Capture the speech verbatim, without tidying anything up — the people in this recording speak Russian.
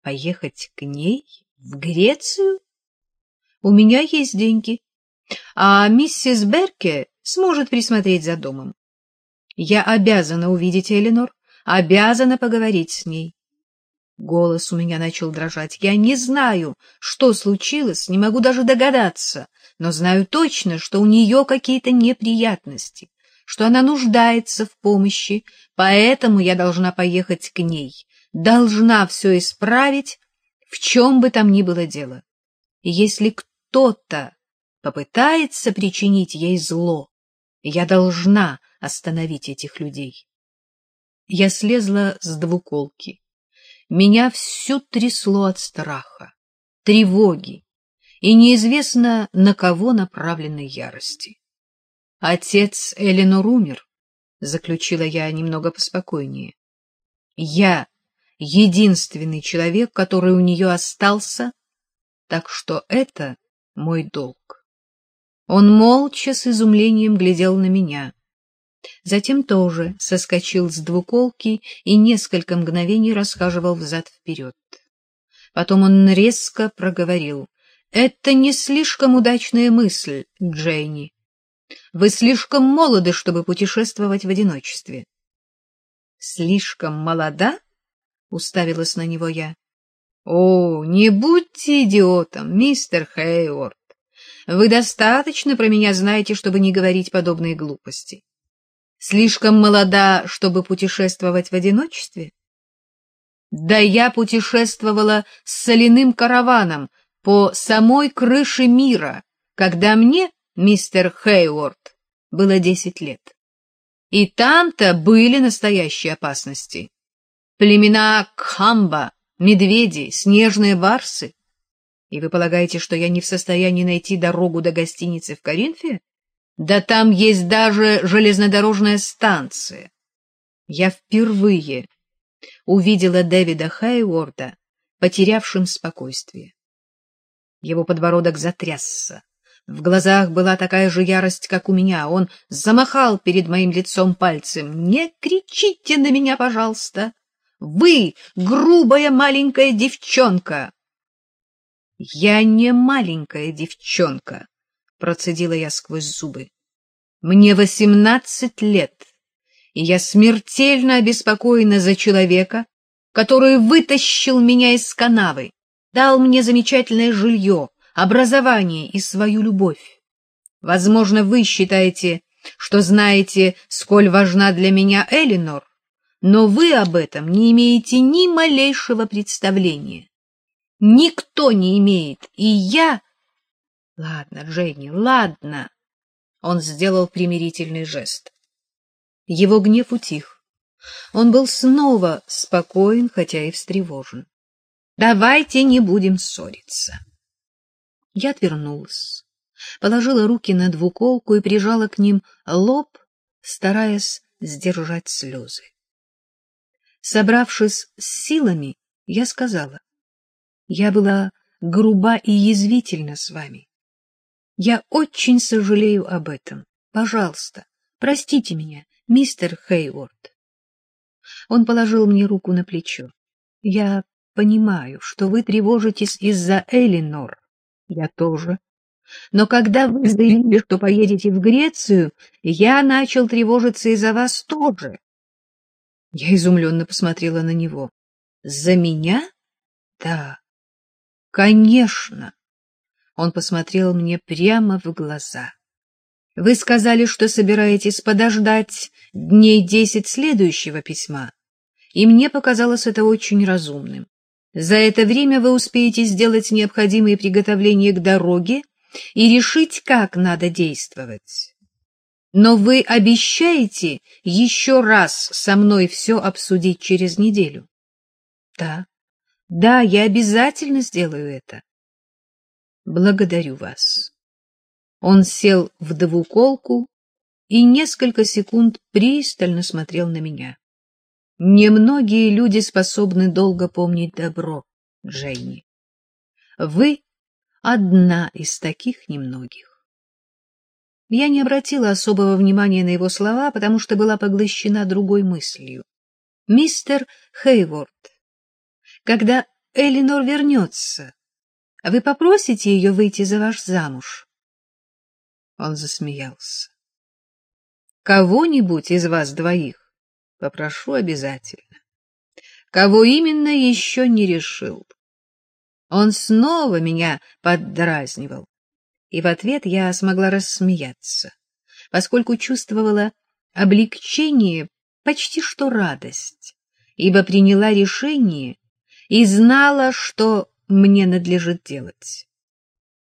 Поехать к ней в Грецию? У меня есть деньги, а миссис Берке сможет присмотреть за домом. Я обязана увидеть Эленор, обязана поговорить с ней. Голос у меня начал дрожать. Я не знаю, что случилось, не могу даже догадаться, но знаю точно, что у нее какие-то неприятности, что она нуждается в помощи, поэтому я должна поехать к ней, должна все исправить, в чем бы там ни было дело. И если кто-то попытается причинить ей зло, я должна остановить этих людей. Я слезла с двуколки. Меня всю трясло от страха, тревоги и неизвестно на кого направленной ярости. Отец Эленор умер, заключила я немного поспокойнее. Я единственный человек, который у нее остался, так что это мой долг. Он молча с изумлением глядел на меня. Затем тоже соскочил с двуколки и несколько мгновений расхаживал взад-вперед. Потом он резко проговорил: — Это не слишком удачная мысль, Дженни. Вы слишком молоды, чтобы путешествовать в одиночестве. — Слишком молода? — уставилась на него я. — О, не будьте идиотом, мистер Хейворд. Вы достаточно про меня знаете, чтобы не говорить подобные глупости. Слишком молода, чтобы путешествовать в одиночестве? Да я путешествовала с соляным караваном по самой крыше мира, когда мне, мистер Хейворд, было десять лет. И там-то были настоящие опасности. Племена Кхамба, медведи, снежные барсы. И вы полагаете, что я не в состоянии найти дорогу до гостиницы в Коринфе? Да там есть даже железнодорожная станция. Я впервые увидела Дэвида Хейворда, потерявшим спокойствие. Его подбородок затрясся. В глазах была такая же ярость, как у меня. Он замахал перед моим лицом пальцем. «Не кричите на меня, пожалуйста! Вы грубая маленькая девчонка!» «Я не маленькая девчонка», — процедила я сквозь зубы. «Мне восемнадцать лет, и я смертельно обеспокоена за человека, который вытащил меня из канавы, дал мне замечательное жилье, образование и свою любовь. Возможно, вы считаете, что знаете, сколь важна для меня Эленор, но вы об этом не имеете ни малейшего представления. Никто не имеет, и я... Ладно, Дженни, ладно. Он сделал примирительный жест. Его гнев утих. Он был снова спокоен, хотя и встревожен. Давайте не будем ссориться. Я отвернулась, положила руки на двуколку и прижала к ним лоб, стараясь сдержать слезы. Собравшись с силами, я сказала: я была груба и язвительна с вами. Я очень сожалею об этом. Пожалуйста, простите меня, мистер Хейворд. Он положил мне руку на плечо. Я понимаю, что вы тревожитесь из-за Эленор. Я тоже. Но когда вы заявили, что поедете в Грецию, я начал тревожиться из-за вас тоже. Я изумленно посмотрела на него. За меня? Да. Конечно. Он посмотрел мне прямо в глаза. Вы сказали, что собираетесь подождать дней десять следующего письма, и мне показалось это очень разумным. За это время вы успеете сделать необходимые приготовления к дороге и решить, как надо действовать. Но вы обещаете еще раз со мной все обсудить через неделю? Да, да, я обязательно сделаю это. Благодарю вас. Он сел в двуколку и несколько секунд пристально смотрел на меня. Немногие люди способны долго помнить добро, Дженни. Вы одна из таких немногих. Я не обратила особого внимания на его слова, потому что была поглощена другой мыслью. Мистер Хейворд, когда Элинор вернется, вы попросите ее выйти за вас замуж? Он засмеялся. Кого-нибудь из вас двоих попрошу обязательно. Кого именно, еще не решил. Он снова меня поддразнивал, и в ответ я смогла рассмеяться, поскольку чувствовала облегчение, почти что радость, ибо приняла решение и знала, что мне надлежит делать.